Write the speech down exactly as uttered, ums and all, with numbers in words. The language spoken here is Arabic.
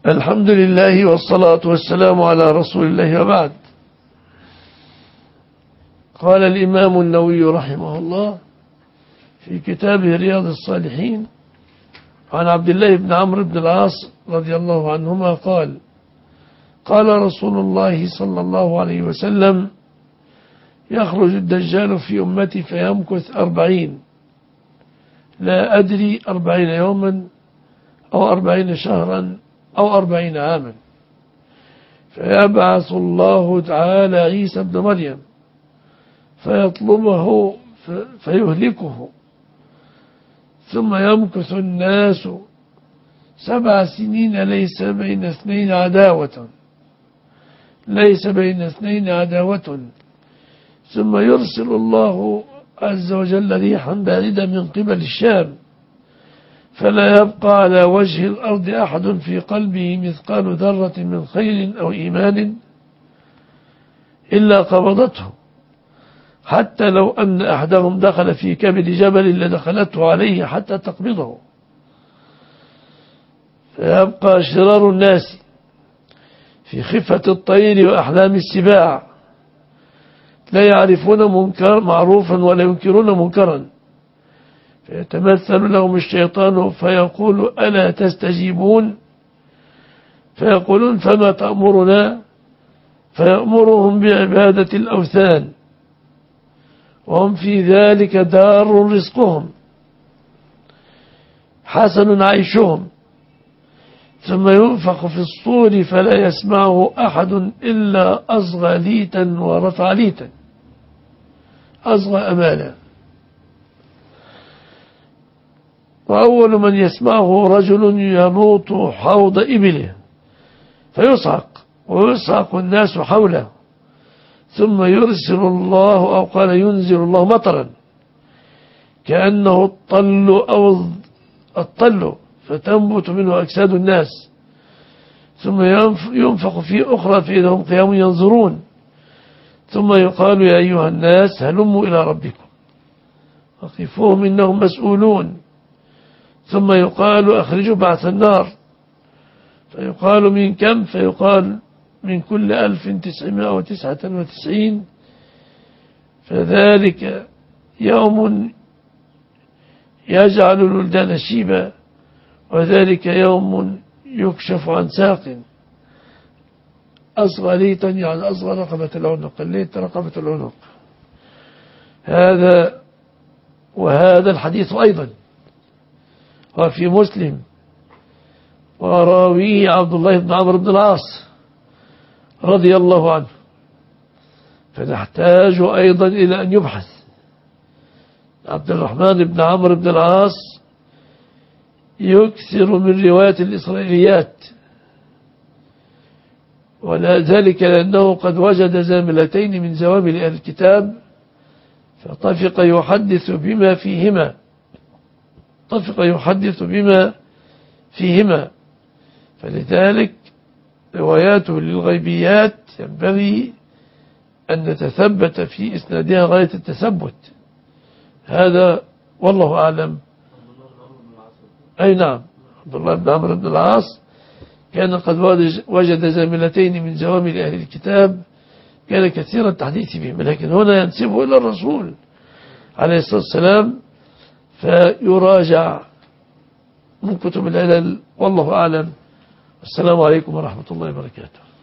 الحمد لله والصلاة والسلام على رسول الله وبعد. قال الإمام النووي رحمه الله في كتابه رياض الصالحين عن عبد الله بن عمرو بن العاص رضي الله عنهما قال قال رسول الله صلى الله عليه وسلم: يخرج الدجال في أمتي فيمكث أربعين، لا أدري أربعين يوما أو أربعين شهرا أو أربعين عاما، فيبعث الله تعالى عيسى ابن مريم فيطلبه فيهلكه، ثم يمكث الناس سبع سنين ليس بين اثنين عداوة ليس بين اثنين عداوة ثم يرسل الله عز وجل ريحا باردة من قبل الشام، فلا يبقى على وجه الأرض أحد في قلبه مثقال ذرة من خير أو إيمان إلا قبضته، حتى لو أن أحدهم دخل في كبد جبل لدخلته عليه حتى تقبضه. فيبقى شرار الناس في خفة الطير وأحلام السباع، لا يعرفون منكر معروفا ولا ينكرون منكرا، فيتمثل لهم الشيطان فيقول: ألا تستجيبون؟ فيقولون: فما تأمرنا؟ فيأمرهم بعبادة الأوثان، وهم في ذلك دار رزقهم حسن عيشهم، ثم ينفخ في الصور فلا يسمعه أحد إلا أصغى ليتا ورفع ليتا، أصغى أمانا، وأول من يسمعه رجل ينوط حوض إبله فيصعق ويصعق الناس حوله، ثم يرسل الله أو قال ينزل الله مطرا كأنه الطل أو الطل فتنبت منه أجساد الناس، ثم ينفخ في أخرى فإذا هم قيام ينظرون، ثم يقال: يا أيها الناس هلموا إلى ربكم وقفوهم إنهم مسؤولون، ثم يقال: أخرجوا بعث النار، فيقال: من كم؟ فيقال: من كل ألف تسعمائة وتسعة وتسعين، فذلك يوم يجعل الولدان شيبا، وذلك يوم يكشف عن ساق، أصغى ليتا يعني أصغى رقبة العنق، الليت رقبة العنق. هذا وهذا الحديث أيضا وفي مسلم، وراويه عبد الله بن عمرو بن العاص رضي الله عنه، فنحتاج أيضا إلى أن يبحث. عبد الرحمن بن عمرو بن العاص يكثر من رواية الإسرائيليات، ولا ذلك لأنه قد وجد زاملتين من زوامل أهل الكتاب فطفق يحدث بما فيهما طفق يحدث بما فيهما فلذلك رواياته للغيبيات ينبغي أن نتثبت في إسنادها غاية التثبت. هذا والله أعلم. أي نعم، عبد الله بن عمرو بن العاص كان قد وجد زاملتين من زوامل أهل الكتاب كان كثيرا التحديث بهم، لكن هنا ينسبه إلى الرسول عليه الصلاة والسلام فيراجع من كتب العلل. والله أعلم. السلام عليكم ورحمة الله وبركاته.